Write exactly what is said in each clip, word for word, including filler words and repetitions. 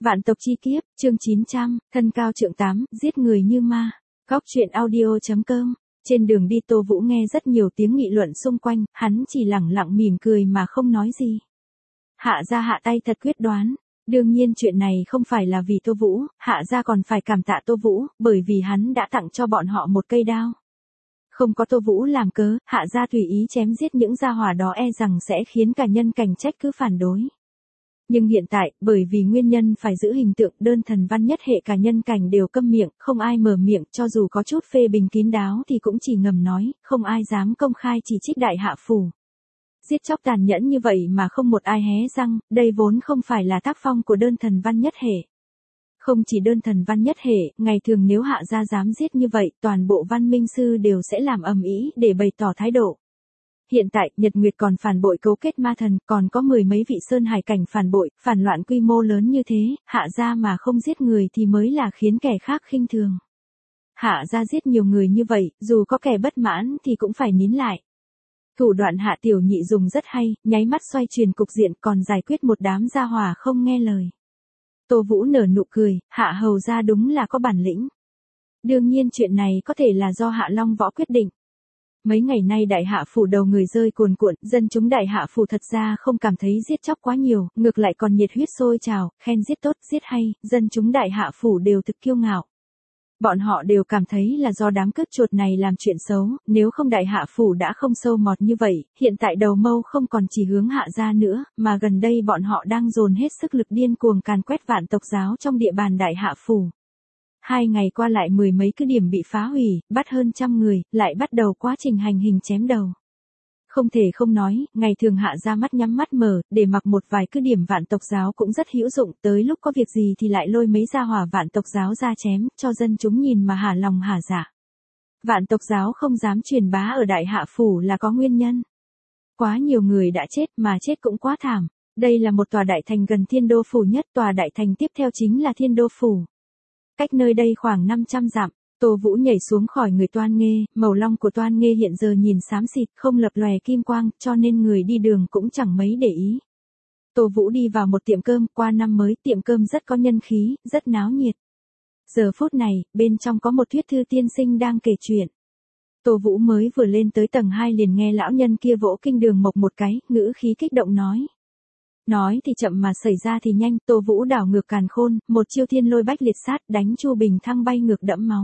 Vạn tộc chi kiếp, chương chín trăm, thân cao trượng tám, giết người như ma. Góc truyện audio chấm com. Trên đường đi Tô Vũ nghe rất nhiều tiếng nghị luận xung quanh, hắn chỉ lẳng lặng mỉm cười mà không nói gì. Hạ gia hạ tay thật quyết đoán. Đương nhiên chuyện này không phải là vì Tô Vũ, hạ gia còn phải cảm tạ Tô Vũ, bởi vì hắn đã tặng cho bọn họ một cây đao. Không có Tô Vũ làm cớ, hạ gia tùy ý chém giết những gia hỏa đó e rằng sẽ khiến cả nhân cảnh trách cứ phản đối. Nhưng hiện tại, bởi vì nguyên nhân phải giữ hình tượng đơn thần văn nhất hệ cả nhân cảnh đều câm miệng, không ai mở miệng, cho dù có chút phê bình kín đáo thì cũng chỉ ngầm nói, không ai dám công khai chỉ trích đại hạ phủ. Giết chóc tàn nhẫn như vậy mà không một ai hé răng, đây vốn không phải là tác phong của đơn thần văn nhất hệ. Không chỉ đơn thần văn nhất hệ, ngày thường nếu hạ gia dám giết như vậy, toàn bộ văn minh sư đều sẽ làm ầm ĩ để bày tỏ thái độ. Hiện tại, Nhật Nguyệt còn phản bội cấu kết ma thần, còn có mười mấy vị sơn hải cảnh phản bội, phản loạn quy mô lớn như thế, hạ gia mà không giết người thì mới là khiến kẻ khác khinh thường. Hạ gia giết nhiều người như vậy, dù có kẻ bất mãn thì cũng phải nín lại. Thủ đoạn hạ tiểu nhị dùng rất hay, nháy mắt xoay chuyển cục diện còn giải quyết một đám gia hỏa không nghe lời. Tô Vũ nở nụ cười, hạ hầu gia đúng là có bản lĩnh. Đương nhiên chuyện này có thể là do hạ long võ quyết định. Mấy ngày nay đại hạ phủ đầu người rơi cuồn cuộn, dân chúng đại hạ phủ thật ra không cảm thấy giết chóc quá nhiều, ngược lại còn nhiệt huyết sôi trào, khen giết tốt, giết hay, dân chúng đại hạ phủ đều thực kiêu ngạo. Bọn họ đều cảm thấy là do đám cướp chuột này làm chuyện xấu, nếu không đại hạ phủ đã không sâu mọt như vậy, hiện tại đầu mâu không còn chỉ hướng hạ gia nữa, mà gần đây bọn họ đang dồn hết sức lực điên cuồng càn quét vạn tộc giáo trong địa bàn đại hạ phủ. Hai ngày qua lại mười mấy cứ điểm bị phá hủy, bắt hơn trăm người, lại bắt đầu quá trình hành hình chém đầu. Không thể không nói, ngày thường hạ ra mắt nhắm mắt mở, để mặc một vài cứ điểm vạn tộc giáo cũng rất hữu dụng, tới lúc có việc gì thì lại lôi mấy gia hỏa vạn tộc giáo ra chém, cho dân chúng nhìn mà hả lòng hả dạ. Vạn tộc giáo không dám truyền bá ở đại hạ phủ là có nguyên nhân. Quá nhiều người đã chết mà chết cũng quá thảm. Đây là một tòa đại thành gần Thiên Đô phủ nhất, tòa đại thành tiếp theo chính là Thiên Đô phủ. Cách nơi đây khoảng năm trăm dặm, Tô Vũ nhảy xuống khỏi người Toan Nghê, màu long của Toan Nghê hiện giờ nhìn xám xịt, không lập lòe kim quang, cho nên người đi đường cũng chẳng mấy để ý. Tô Vũ đi vào một tiệm cơm, qua năm mới, tiệm cơm rất có nhân khí, rất náo nhiệt. Giờ phút này, bên trong có một thuyết thư tiên sinh đang kể chuyện. Tô Vũ mới vừa lên tới tầng hai liền nghe lão nhân kia vỗ kinh đường mộc một cái, ngữ khí kích động nói. Nói thì chậm mà xảy ra thì nhanh, Tô Vũ đảo ngược càn khôn, một chiêu thiên lôi bách liệt sát đánh Chu Bình Thăng bay ngược đẫm máu.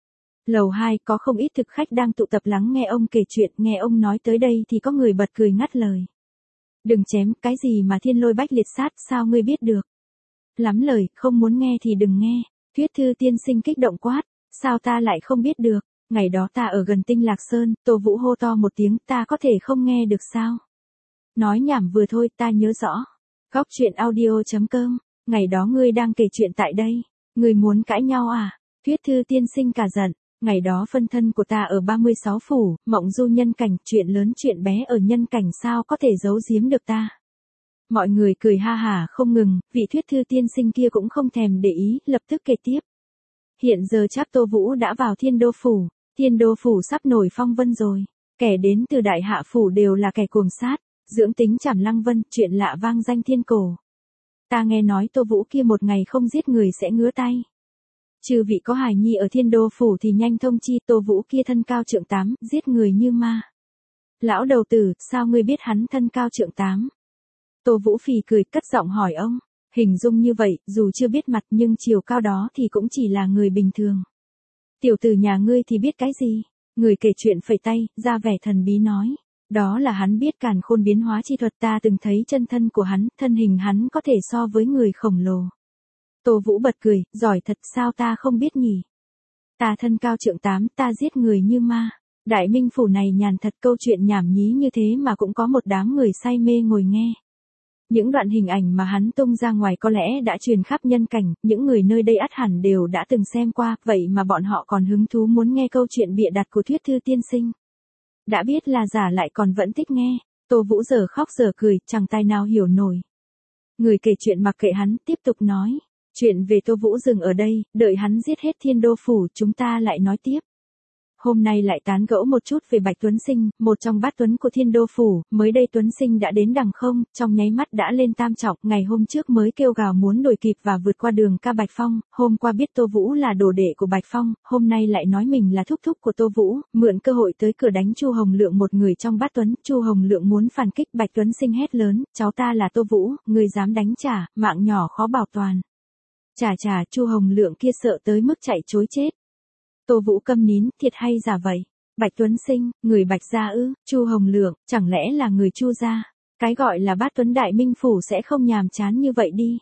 Lầu hai có không ít thực khách đang tụ tập lắng nghe ông kể chuyện, nghe ông nói tới đây thì có người bật cười ngắt lời. Đừng chém, cái gì mà thiên lôi bách liệt sát, sao ngươi biết được? Lắm lời, không muốn nghe thì đừng nghe. Thuyết thư tiên sinh kích động quát, sao ta lại không biết được? Ngày đó ta ở gần Tinh Lạc Sơn, Tô Vũ hô to một tiếng, ta có thể không nghe được sao? Nói nhảm vừa thôi, ta nhớ rõ. Góc truyện audio chấm com, ngày đó ngươi đang kể chuyện tại đây, ngươi muốn cãi nhau à? Thuyết thư tiên sinh cả giận, ngày đó phân thân của ta ở ba mươi sáu phủ, mộng du nhân cảnh, chuyện lớn chuyện bé ở nhân cảnh sao có thể giấu giếm được ta? Mọi người cười ha hả không ngừng, vị thuyết thư tiên sinh kia cũng không thèm để ý, lập tức kể tiếp. Hiện giờ cháp Tô Vũ đã vào Thiên Đô phủ, Thiên Đô phủ sắp nổi phong vân rồi, kẻ đến từ đại hạ phủ đều là kẻ cuồng sát. Dưỡng tính Trảm Lăng Vân, chuyện lạ vang danh thiên cổ. Ta nghe nói Tô Vũ kia một ngày không giết người sẽ ngứa tay. Chư vị có hài nhi ở Thiên Đô phủ thì nhanh thông chi, Tô Vũ kia thân cao trượng tám, giết người như ma. Lão đầu tử, sao ngươi biết hắn thân cao trượng tám? Tô Vũ phì cười cất giọng hỏi ông, hình dung như vậy, dù chưa biết mặt nhưng chiều cao đó thì cũng chỉ là người bình thường. Tiểu tử nhà ngươi thì biết cái gì? Người kể chuyện phẩy tay, ra vẻ thần bí nói. Đó là hắn biết càn khôn biến hóa chi thuật, ta từng thấy chân thân của hắn, thân hình hắn có thể so với người khổng lồ. Tô Vũ bật cười, giỏi thật, sao ta không biết nhỉ? Ta thân cao trượng tám, ta giết người như ma. Đại minh phủ này nhàn thật, câu chuyện nhảm nhí như thế mà cũng có một đám người say mê ngồi nghe. Những đoạn hình ảnh mà hắn tung ra ngoài có lẽ đã truyền khắp nhân cảnh, những người nơi đây ắt hẳn đều đã từng xem qua, vậy mà bọn họ còn hứng thú muốn nghe câu chuyện bịa đặt của thuyết thư tiên sinh. Đã biết là giả lại còn vẫn thích nghe, Tô Vũ giờ khóc giờ cười, chẳng tài nào hiểu nổi. Người kể chuyện mặc kệ hắn, tiếp tục nói, chuyện về Tô Vũ dừng ở đây, đợi hắn giết hết Thiên Đô phủ, chúng ta lại nói tiếp. hôm nay lại tán gẫu một chút về Bạch Tuấn Sinh, một trong bát tuấn của Thiên Đô Phủ, mới đây Tuấn Sinh đã đến đằng không, trong nháy mắt đã lên tam trọng, ngày hôm trước mới kêu gào muốn đuổi kịp và vượt qua đường ca Bạch Phong, hôm qua biết Tô Vũ là đồ đệ của Bạch Phong, hôm nay lại nói mình là thúc thúc của Tô Vũ, mượn cơ hội tới cửa đánh Chu Hồng Lượng một người trong bát tuấn, Chu Hồng Lượng muốn phản kích, Bạch Tuấn Sinh hét lớn, cháu ta là Tô Vũ, người dám đánh trả, mạng nhỏ khó bảo toàn. Chà chà, Chu Hồng Lượng kia sợ tới mức chạy trối chết. Tô Vũ câm nín, thiệt hay giả vậy? Bạch Tuấn Sinh, người Bạch gia ư? Chu Hồng Lượng, chẳng lẽ là người Chu gia? Cái gọi là bát tuấn đại minh phủ sẽ không nhàm chán như vậy đi.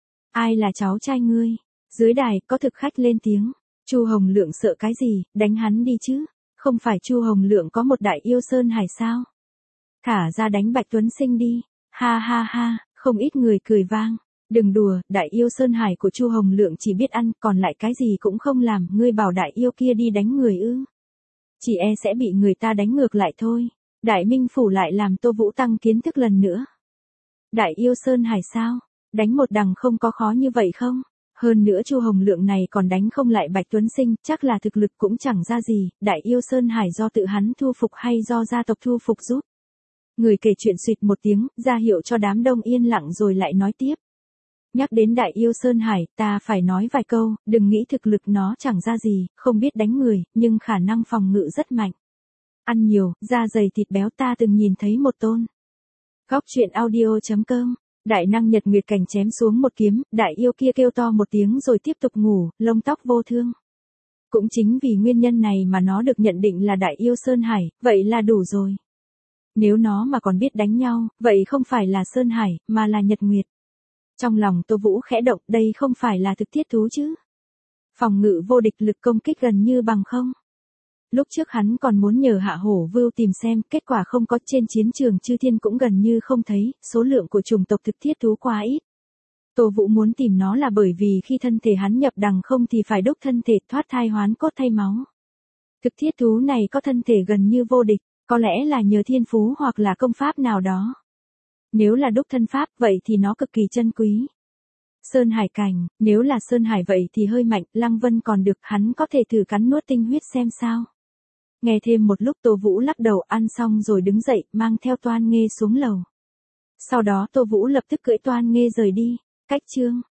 Ai là cháu trai ngươi? Dưới đài, có thực khách lên tiếng. Chu Hồng Lượng sợ cái gì, đánh hắn đi chứ? Không phải Chu Hồng Lượng có một đại yêu Sơn Hải sao? Thả ra đánh Bạch Tuấn Sinh đi. Ha ha ha, không ít người cười vang. Đừng đùa, đại yêu Sơn Hải của Chu Hồng Lượng chỉ biết ăn, còn lại cái gì cũng không làm, ngươi bảo đại yêu kia đi đánh người ư? Chỉ e sẽ bị người ta đánh ngược lại thôi. Đại Minh Phủ lại làm Tô Vũ tăng kiến thức lần nữa. Đại yêu Sơn Hải sao? Đánh một đằng không có khó như vậy không? Hơn nữa Chu Hồng Lượng này còn đánh không lại Bạch Tuấn Sinh, chắc là thực lực cũng chẳng ra gì, đại yêu Sơn Hải do tự hắn thu phục hay do gia tộc thu phục giúp? Người kể chuyện suýt một tiếng, ra hiệu cho đám đông yên lặng rồi lại nói tiếp. Nhắc đến đại yêu Sơn Hải, ta phải nói vài câu, đừng nghĩ thực lực nó chẳng ra gì, không biết đánh người, nhưng khả năng phòng ngự rất mạnh. Ăn nhiều, da dày thịt béo, ta từng nhìn thấy một tôn. Góc truyện audio chấm com. Đại năng Nhật Nguyệt Cảnh chém xuống một kiếm, đại yêu kia kêu to một tiếng rồi tiếp tục ngủ, lông tóc vô thương. Cũng chính vì nguyên nhân này mà nó được nhận định là đại yêu Sơn Hải, vậy là đủ rồi. Nếu nó mà còn biết đánh nhau, vậy không phải là Sơn Hải, mà là Nhật Nguyệt. Trong lòng Tô Vũ khẽ động, đây không phải là thực thiết thú chứ. Phòng ngự vô địch, lực công kích gần như bằng không. Lúc trước hắn còn muốn nhờ Hạ Hổ Vưu tìm xem, kết quả không có, trên chiến trường Chư Thiên cũng gần như không thấy, số lượng của chủng tộc thực thiết thú quá ít. Tô Vũ muốn tìm nó là bởi vì khi thân thể hắn nhập đằng không thì phải đúc thân thể thoát thai hoán cốt thay máu. Thực thiết thú này có thân thể gần như vô địch, có lẽ là nhờ thiên phú hoặc là công pháp nào đó. Nếu là đúc thân pháp, vậy thì nó cực kỳ chân quý. Sơn Hải cảnh, nếu là Sơn Hải vậy thì hơi mạnh, Lăng Vân còn được, hắn có thể thử cắn nuốt tinh huyết xem sao. Nghe thêm một lúc Tô Vũ lắc đầu, ăn xong rồi đứng dậy, mang theo Toan Nghê xuống lầu. Sau đó Tô Vũ lập tức cưỡi Toan Nghê rời đi. Cách chương